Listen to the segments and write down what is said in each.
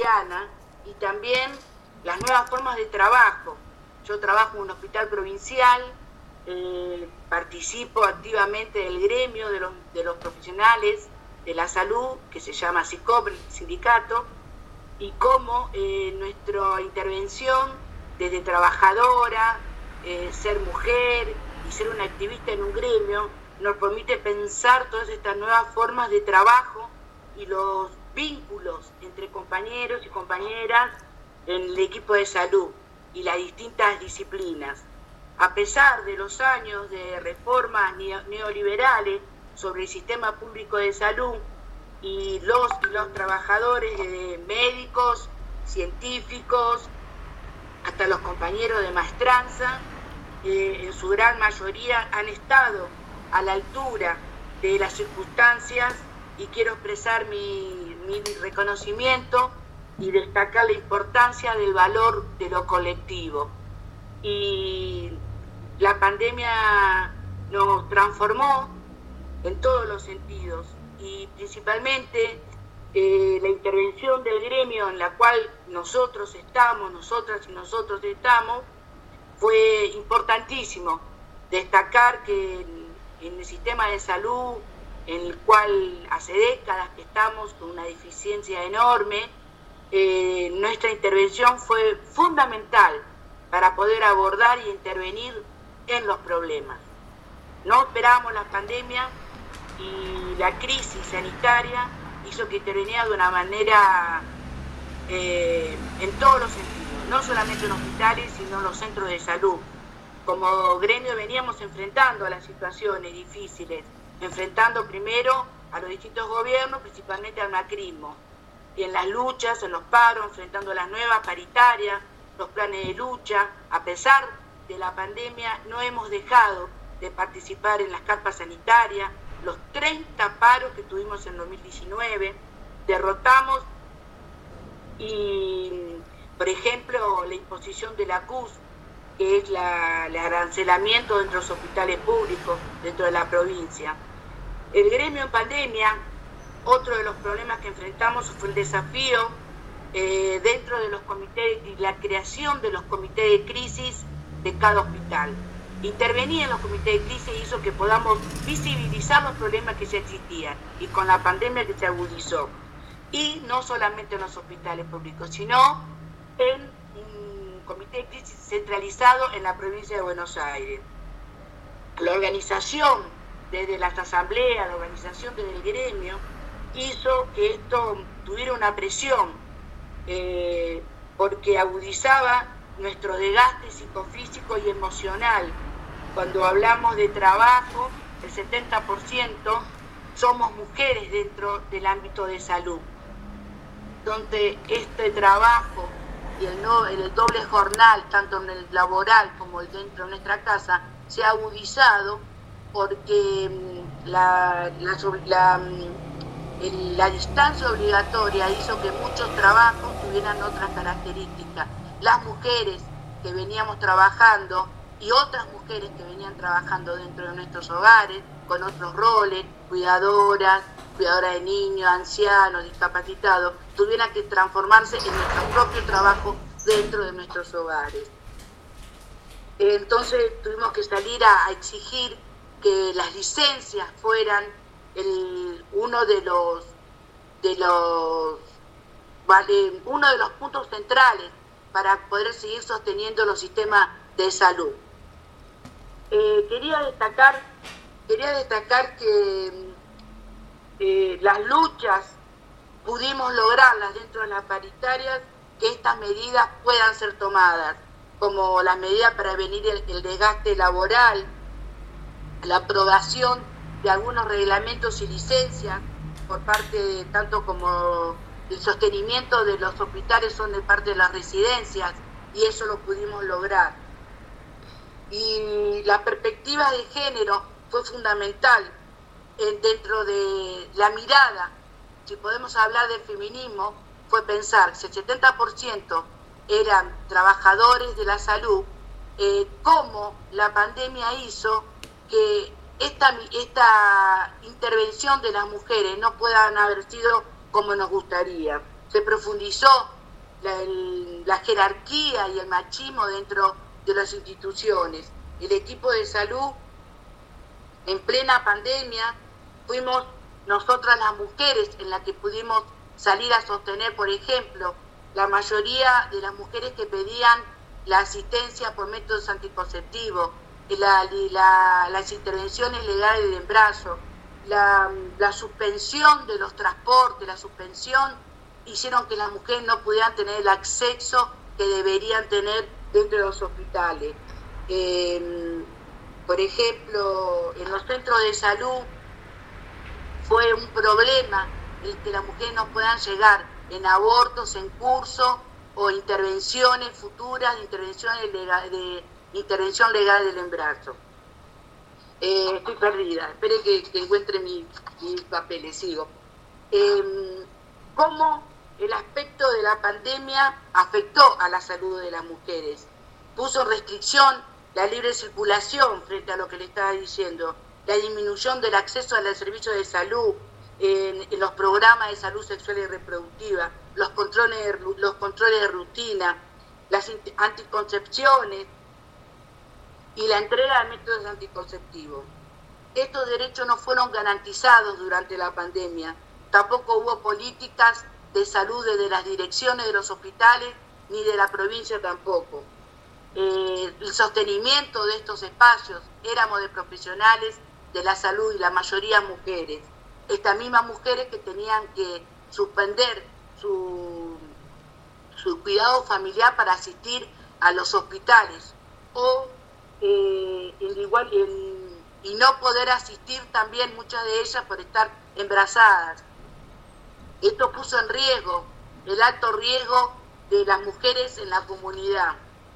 cotidiana y también las nuevas formas de trabajo. Yo trabajo en un hospital provincial, participo activamente del gremio de los profesionales de la salud, que se llama SICOP, el sindicato, y cómo nuestra intervención desde trabajadora, ser mujer y ser una activista en un gremio, nos permite pensar todas estas nuevas formas de trabajo y los vínculos entre compañeros y compañeras en el equipo de salud y las distintas disciplinas. A pesar de los años de reformas neoliberales sobre el sistema público de salud y los trabajadores, médicos, científicos, hasta los compañeros de maestranza, en su gran mayoría han estado a la altura de las circunstancias, y quiero expresar mi reconocimiento y destacar la importancia del valor de lo colectivo. Y la pandemia nos transformó en todos los sentidos, y principalmente la intervención del gremio en la cual nosotras y nosotros estamos, fue importantísimo. Destacar que en el sistema de salud, en el cual hace décadas que estamos con una deficiencia enorme, nuestra intervención fue fundamental para poder abordar y intervenir en los problemas. No esperábamos la pandemia y la crisis sanitaria hizo que interviniera de una manera en todos los sentidos, no solamente en hospitales, sino en los centros de salud. Como gremio veníamos enfrentando a las situaciones difíciles, enfrentando primero a los distintos gobiernos, principalmente al macrismo, y en las luchas, en los paros, enfrentando las nuevas paritarias, los planes de lucha. A pesar de la pandemia, no hemos dejado de participar en las carpas sanitarias, los 30 paros que tuvimos en 2019, derrotamos, y por ejemplo la imposición de la CUS, que es el arancelamiento dentro de los hospitales públicos dentro de la provincia. El gremio en pandemia, otro de los problemas que enfrentamos fue el desafío dentro de los comités y la creación de los comités de crisis de cada hospital. Intervenir en los comités de crisis hizo que podamos visibilizar los problemas que ya existían, y con la pandemia que se agudizó. Y no solamente en los hospitales públicos, sino en un comité de crisis centralizado en la provincia de Buenos Aires. La organización desde las asambleas, la organización desde el gremio, hizo que esto tuviera una presión, porque agudizaba nuestro desgaste psicofísico y emocional. Cuando hablamos de trabajo, el 70% somos mujeres dentro del ámbito de salud, donde este trabajo y el doble jornal, tanto en el laboral como dentro de nuestra casa, se ha agudizado porque la distancia obligatoria hizo que muchos trabajos tuvieran otras características. Las mujeres que veníamos trabajando y otras mujeres que venían trabajando dentro de nuestros hogares, con otros roles, cuidadoras de niños, ancianos, discapacitados, tuvieran que transformarse en nuestro propio trabajo dentro de nuestros hogares. Entonces tuvimos que salir a exigir que las licencias fueran uno de los puntos centrales para poder seguir sosteniendo los sistemas de salud. Quería destacar que las luchas pudimos lograrlas dentro de las paritarias, que estas medidas puedan ser tomadas, como las medidas para prevenir el desgaste laboral, la aprobación de algunos reglamentos y licencias por parte tanto como el sostenimiento de los hospitales son de parte de las residencias, y eso lo pudimos lograr. Y la perspectiva de género fue fundamental dentro de la mirada. Si podemos hablar de feminismo, fue pensar si el 70% eran trabajadores de la salud, cómo la pandemia hizo que esta intervención de las mujeres no puedan haber sido como nos gustaría. se profundizó la jerarquía y el machismo dentro de las instituciones. El equipo de salud, en plena pandemia, fuimos nosotras las mujeres en las que pudimos salir a sostener, por ejemplo, la mayoría de las mujeres que pedían la asistencia por métodos anticonceptivos, las intervenciones legales del embarazo, la suspensión de los transportes, la suspensión hicieron que las mujeres no pudieran tener el acceso que deberían tener dentro de los hospitales. Por ejemplo, en los centros de salud fue un problema el que las mujeres no puedan llegar en abortos en curso o intervenciones futuras, de intervención legal del embarazo. Estoy perdida, espere que encuentre mis papeles, sigo. ¿Cómo el aspecto de la pandemia afectó a la salud de las mujeres? Puso en restricción la libre circulación frente a lo que le estaba diciendo, la disminución del acceso a los servicios de salud, en los programas de salud sexual y reproductiva, los controles de rutina, las anticoncepciones y la entrega de métodos anticonceptivos. Estos derechos no fueron garantizados durante la pandemia. Tampoco hubo políticas de salud desde las direcciones de los hospitales ni de la provincia tampoco. El sostenimiento de estos espacios éramos de profesionales de la salud y la mayoría mujeres. Estas mismas mujeres que tenían que suspender su cuidado familiar para asistir a los hospitales y no poder asistir también muchas de ellas por estar embarazadas. Esto puso en riesgo el alto riesgo de las mujeres en la comunidad.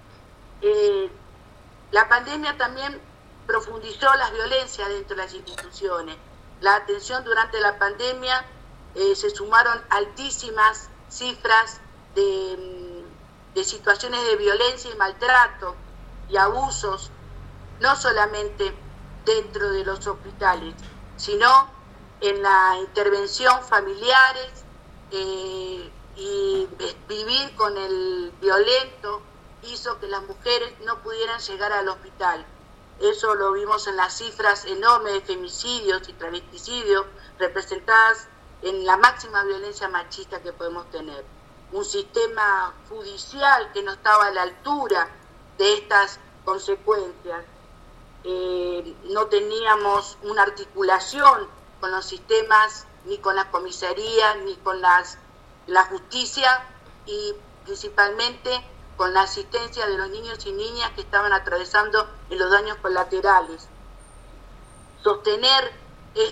La pandemia también profundizó las violencias dentro de las instituciones. La atención durante la pandemia se sumaron altísimas cifras de situaciones de violencia y maltrato y abusos, no solamente dentro de los hospitales, sino en la intervención familiares y vivir con el violento hizo que las mujeres no pudieran llegar al hospital. Eso lo vimos en las cifras enormes de femicidios y travesticidios representadas en la máxima violencia machista que podemos tener. Un sistema judicial que no estaba a la altura de estas consecuencias. No teníamos una articulación con los sistemas, ni con las comisarías, ni con la justicia y principalmente con la asistencia de los niños y niñas que estaban atravesando en los daños colaterales. Sostener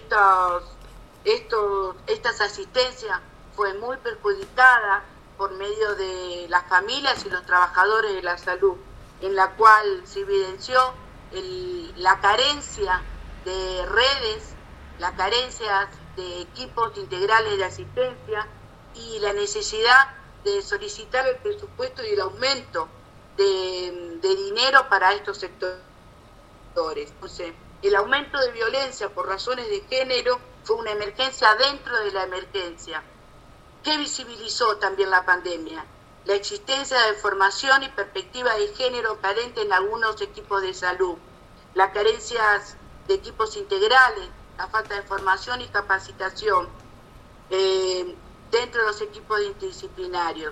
estas asistencias fue muy perjudicada por medio de las familias y los trabajadores de la salud, en la cual se evidenció la carencia de redes, la carencia de equipos integrales de asistencia y la necesidad de solicitar el presupuesto y el aumento de dinero para estos sectores. Entonces, el aumento de violencia por razones de género fue una emergencia dentro de la emergencia. ¿Qué visibilizó también la pandemia? La existencia de formación y perspectiva de género carente en algunos equipos de salud, las carencias de equipos integrales, la falta de formación y capacitación dentro de los equipos interdisciplinarios.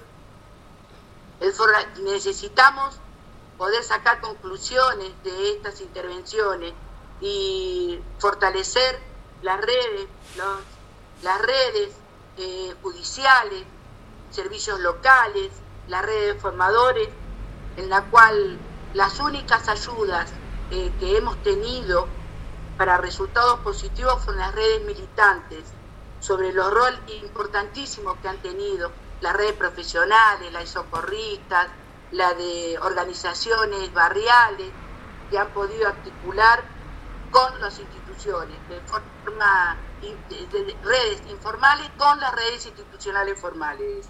Necesitamos poder sacar conclusiones de estas intervenciones y fortalecer las redes judiciales, servicios locales, la red de formadores, en la cual las únicas ayudas que hemos tenido para resultados positivos son las redes militantes, sobre los roles importantísimos que han tenido las redes profesionales, las socorristas, la de organizaciones barriales, que han podido articular con las instituciones, de forma de redes informales con las redes institucionales formales.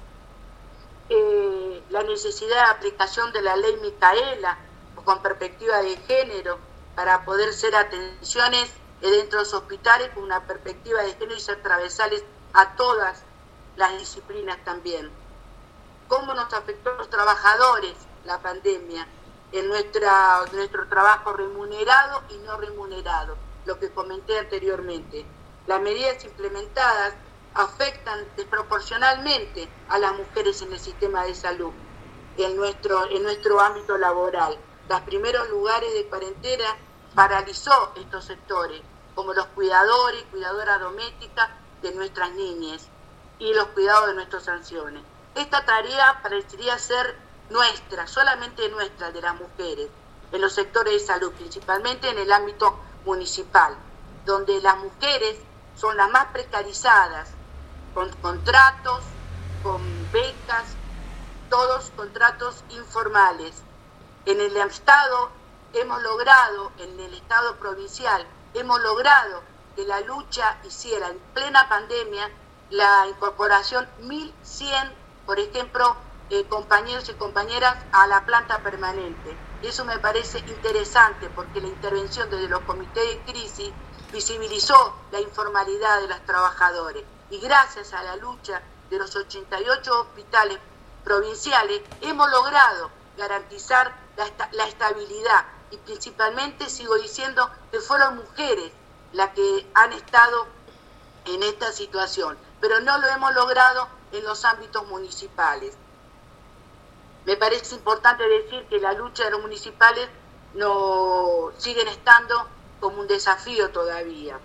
La necesidad de aplicación de la ley Micaela con perspectiva de género para poder ser atenciones dentro de los hospitales con una perspectiva de género y ser transversales a todas las disciplinas también. ¿Cómo nos afectó a los trabajadores la pandemia en nuestro trabajo remunerado y no remunerado? Lo que comenté anteriormente. Las medidas implementadas afectan desproporcionalmente a las mujeres en el sistema de salud, en nuestro ámbito laboral. Los primeros lugares de cuarentena paralizó estos sectores, como los cuidadores y cuidadoras domésticas de nuestras niñas y los cuidados de nuestros ancianos. Esta tarea parecería ser nuestra, solamente nuestra, de las mujeres, en los sectores de salud, principalmente en el ámbito municipal, donde las mujeres son las más precarizadas, con contratos, con becas, todos contratos informales. En el Estado hemos logrado, en el Estado provincial, hemos logrado que la lucha hiciera en plena pandemia la incorporación 1.100, por ejemplo, compañeros y compañeras a la planta permanente. Eso me parece interesante porque la intervención desde los comités de crisis visibilizó la informalidad de los trabajadores y gracias a la lucha de los 88 hospitales provinciales hemos logrado garantizar la estabilidad y principalmente sigo diciendo que fueron mujeres las que han estado en esta situación, pero no lo hemos logrado en los ámbitos municipales. Me parece importante decir que la lucha de los municipales no siguen estando como un desafío todavía.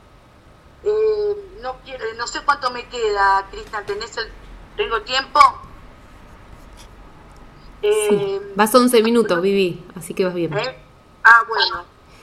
No sé cuánto me queda, Cristian, ¿tengo tiempo? Sí, vas 11 minutos, Vivi, así que vas bien. Bueno.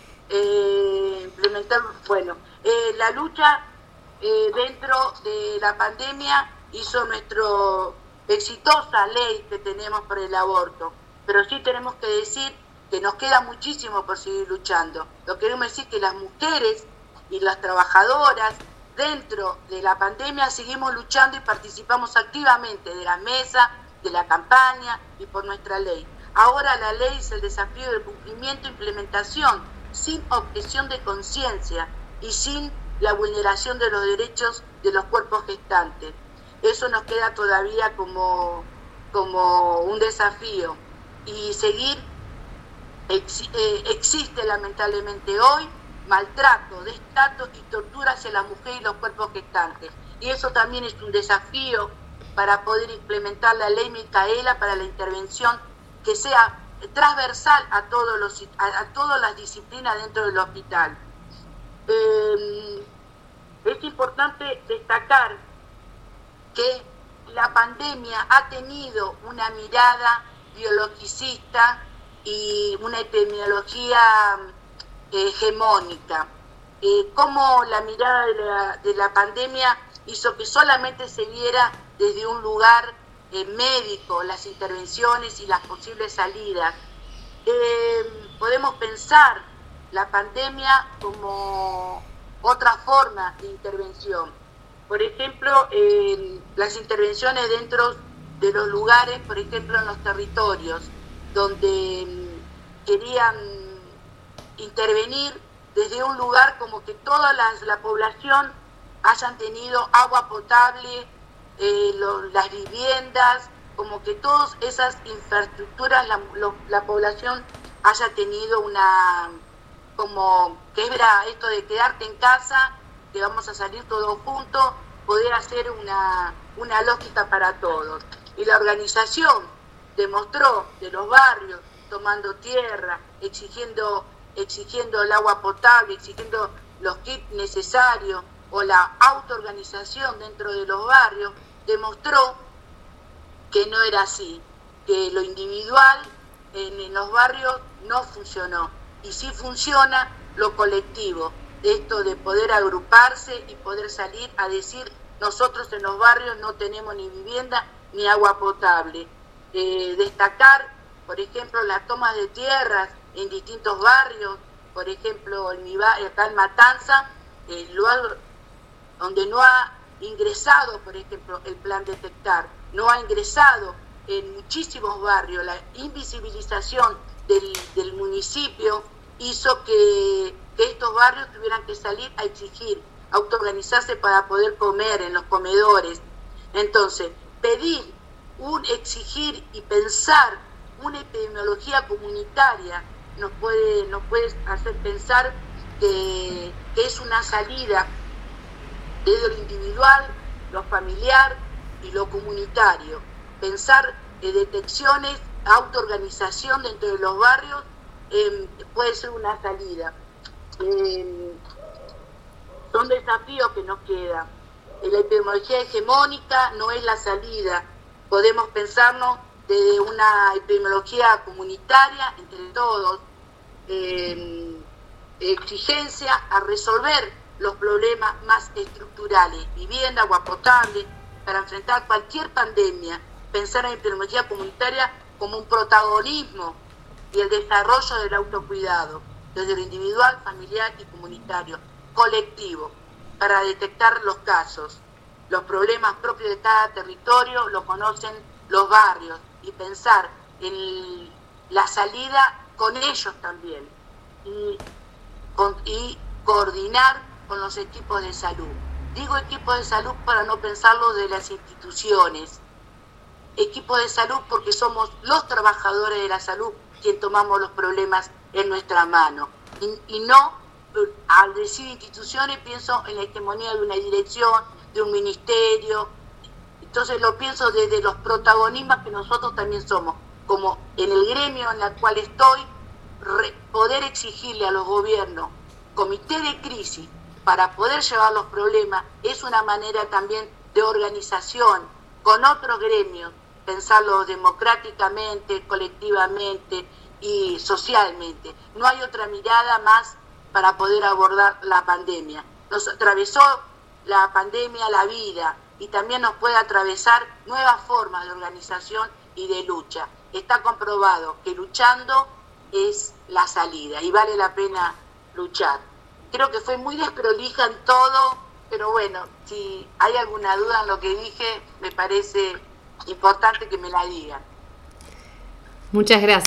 La lucha dentro de la pandemia hizo nuestra exitosa ley que tenemos por el aborto, pero sí tenemos que decir que nos queda muchísimo por seguir luchando. Lo que queremos decir que las mujeres y las trabajadoras dentro de la pandemia seguimos luchando y participamos activamente de la mesa, de la campaña y por nuestra ley. Ahora la ley es el desafío del cumplimiento e implementación sin objeción de conciencia y sin la vulneración de los derechos de los cuerpos gestantes. Eso nos queda todavía como un desafío y seguir. Existe lamentablemente hoy maltrato, destrato y tortura hacia la mujer y los cuerpos gestantes. Y eso también es un desafío para poder implementar la ley Micaela para la intervención que sea transversal a todas las disciplinas dentro del hospital. Es importante destacar que la pandemia ha tenido una mirada biologicista y una epidemiología hegemónica. Cómo la mirada de la pandemia hizo que solamente se viera desde un lugar médico las intervenciones y las posibles salidas. Podemos pensar la pandemia como otra forma de intervención. Por ejemplo, las intervenciones dentro de los lugares, por ejemplo, en los territorios, donde querían intervenir desde un lugar como que toda la población hayan tenido agua potable, las viviendas, como que todas esas infraestructuras la población haya tenido como que era esto de quedarte en casa, que vamos a salir todos juntos, poder hacer una lógica para todos. Y la organización demostró de los barrios, tomando tierra, exigiendo el agua potable, exigiendo los kits necesarios, o la autoorganización dentro de los barrios, demostró que no era así, que lo individual en los barrios no funcionó, y sí funciona lo colectivo, esto de poder agruparse y poder salir a decir, nosotros en los barrios no tenemos ni vivienda ni agua potable. Destacar, por ejemplo, las tomas de tierras en distintos barrios, por ejemplo, acá en Matanza, el lugar donde no ha ingresado, por ejemplo, el plan Detectar, no ha ingresado en muchísimos barrios. La invisibilización del municipio hizo que estos barrios tuvieran que salir a exigir, autoorganizarse para poder comer en los comedores. Entonces, exigir y pensar una epidemiología comunitaria nos puede hacer pensar que es una salida desde lo individual, lo familiar y lo comunitario. Pensar detecciones, autoorganización dentro de los barrios puede ser una salida. Son desafíos que nos quedan. La epidemiología hegemónica no es la salida. Podemos pensarnos desde una epidemiología comunitaria entre todos, exigencia a resolver los problemas más estructurales, vivienda, agua potable, para enfrentar cualquier pandemia, pensar en epidemiología comunitaria como un protagonismo y el desarrollo del autocuidado, desde lo individual, familiar y comunitario, colectivo, para detectar los casos. Los problemas propios de cada territorio lo conocen los barrios y pensar en la salida con ellos también y coordinar con los equipos de salud. Digo equipos de salud para no pensarlo de las instituciones. Equipos de salud porque somos los trabajadores de la salud quien tomamos los problemas en nuestra mano. Y no, al decir instituciones, pienso en la hegemonía de una dirección, de un ministerio. Entonces lo pienso desde los protagonismos que nosotros también somos, como en el gremio en el cual estoy, poder exigirle a los gobiernos comité de crisis para poder llevar los problemas es una manera también de organización con otros gremios, pensarlo democráticamente, colectivamente y socialmente. No hay otra mirada más para poder abordar la pandemia. Nos atravesó la pandemia la vida y también nos puede atravesar nuevas formas de organización y de lucha. Está comprobado que luchando es la salida y vale la pena luchar. Creo que fue muy desprolija en todo, pero bueno, si hay alguna duda en lo que dije, me parece importante que me la digan. Muchas gracias.